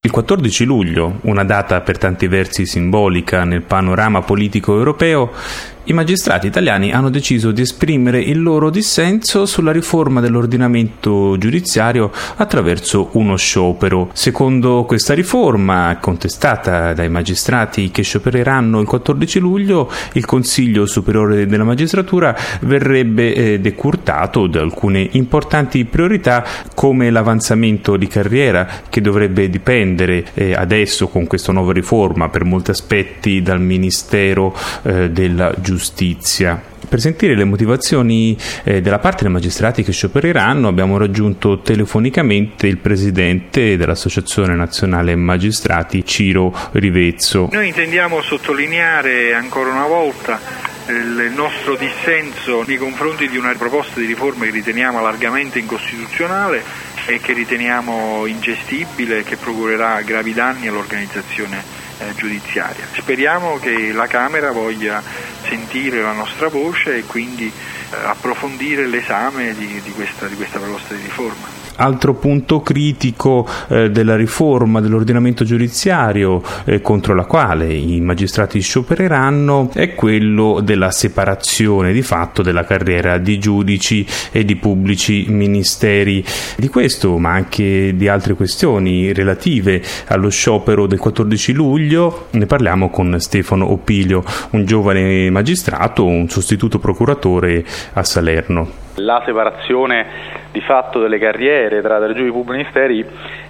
Il 14 luglio, una data per tanti versi simbolica nel panorama politico europeo, i magistrati italiani hanno deciso di esprimere il loro dissenso sulla riforma dell'ordinamento giudiziario attraverso uno sciopero. Secondo questa riforma, contestata dai magistrati che sciopereranno il 14 luglio, il Consiglio Superiore della Magistratura verrebbe decurtato da alcune importanti priorità, come l'avanzamento di carriera, che dovrebbe dipendere adesso con questa nuova riforma per molti aspetti dal Ministero della Giustizia. Per sentire le motivazioni della parte dei magistrati che sciopereranno abbiamo raggiunto telefonicamente il presidente dell'Associazione Nazionale Magistrati, Ciro Rivezzo. Noi intendiamo sottolineare ancora una volta il nostro dissenso nei confronti di una proposta di riforma che riteniamo largamente incostituzionale e che riteniamo ingestibile e che procurerà gravi danni all'organizzazione giudiziaria. Speriamo che la Camera voglia sentire la nostra voce e quindi approfondire l'esame di questa proposta di riforma. Altro punto critico della riforma dell'ordinamento giudiziario contro la quale i magistrati sciopereranno è quello della separazione di fatto della carriera di giudici e di pubblici ministeri. Di questo, ma anche di altre questioni relative allo sciopero del 14 luglio, ne parliamo con Stefano Opilio, un giovane magistrato, un sostituto procuratore a Salerno. La separazione di fatto delle carriere tra giudici e pubblici ministeri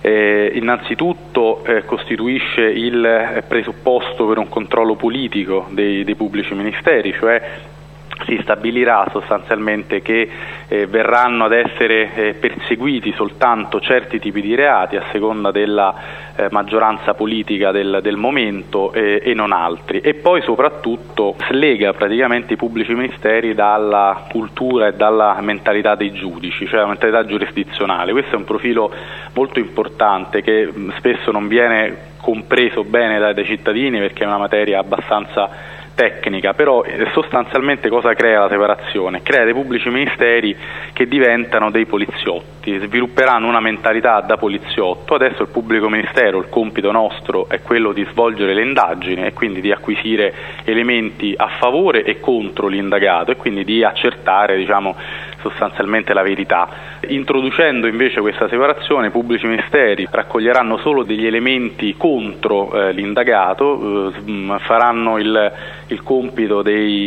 innanzitutto costituisce il presupposto per un controllo politico dei pubblici ministeri, cioè si stabilirà sostanzialmente che verranno ad essere perseguiti soltanto certi tipi di reati a seconda della maggioranza politica del momento e non altri, e poi soprattutto slega praticamente i pubblici ministeri dalla cultura e dalla mentalità dei giudici, cioè la mentalità giurisdizionale. Questo è un profilo molto importante che spesso non viene compreso bene dai cittadini perché è una materia abbastanza tecnica, però sostanzialmente cosa crea la separazione? Crea dei pubblici ministeri che diventano dei poliziotti, svilupperanno una mentalità da poliziotto. Adesso il pubblico ministero, il compito nostro è quello di svolgere le indagini e quindi di acquisire elementi a favore e contro l'indagato e quindi di accertare, sostanzialmente la verità. Introducendo invece questa separazione, i pubblici ministeri raccoglieranno solo degli elementi contro l'indagato, faranno il compito dei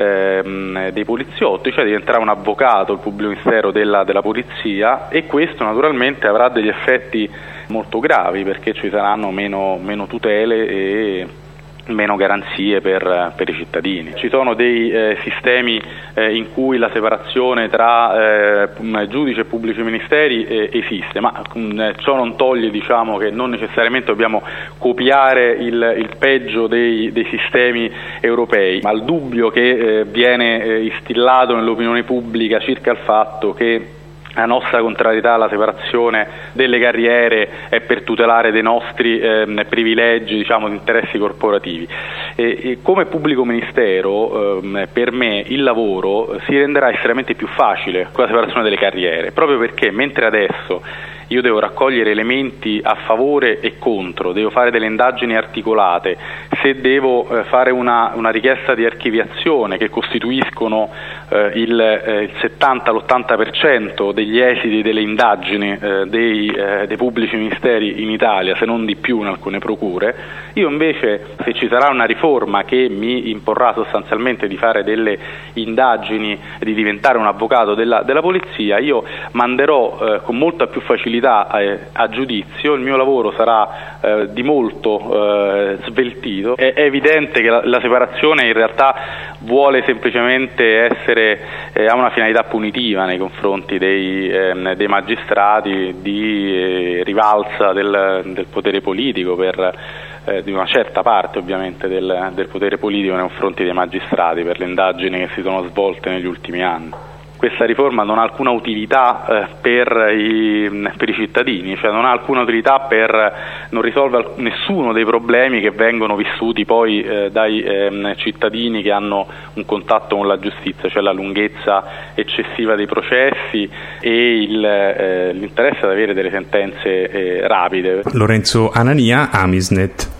poliziotti, cioè diventerà un avvocato il pubblico ministero della polizia, e questo naturalmente avrà degli effetti molto gravi perché ci saranno meno tutele e meno garanzie per i cittadini. Ci sono dei sistemi in cui la separazione tra giudici e pubblici ministeri esiste, ma ciò non toglie che non necessariamente dobbiamo copiare il peggio dei sistemi europei, ma il dubbio che viene instillato nell'opinione pubblica circa il fatto che la nostra contrarietà alla separazione delle carriere è per tutelare dei nostri privilegi, di interessi corporativi. E come pubblico ministero, per me il lavoro si renderà estremamente più facile con la separazione delle carriere, proprio perché mentre adesso io devo raccogliere elementi a favore e contro, devo fare delle indagini articolate, se devo fare una richiesta di archiviazione che costituiscono il 70-l'80% degli esiti delle indagini dei pubblici ministeri in Italia, se non di più in alcune procure, io invece, se ci sarà una riforma che mi imporrà sostanzialmente di fare delle indagini, di diventare un avvocato della polizia, io manderò con molta più facilità a giudizio, il mio lavoro sarà di molto sveltito. È evidente che la separazione in realtà vuole semplicemente ha una finalità punitiva nei confronti dei magistrati, di rivalsa del potere politico di una certa parte ovviamente del potere politico nei confronti dei magistrati per le indagini che si sono svolte negli ultimi anni. Questa riforma non ha alcuna utilità per i cittadini, cioè non ha alcuna utilità per non risolve nessuno dei problemi che vengono vissuti poi dai cittadini che hanno un contatto con la giustizia, cioè la lunghezza eccessiva dei processi e l'interesse ad avere delle sentenze rapide. Lorenzo Anania, Amisnet.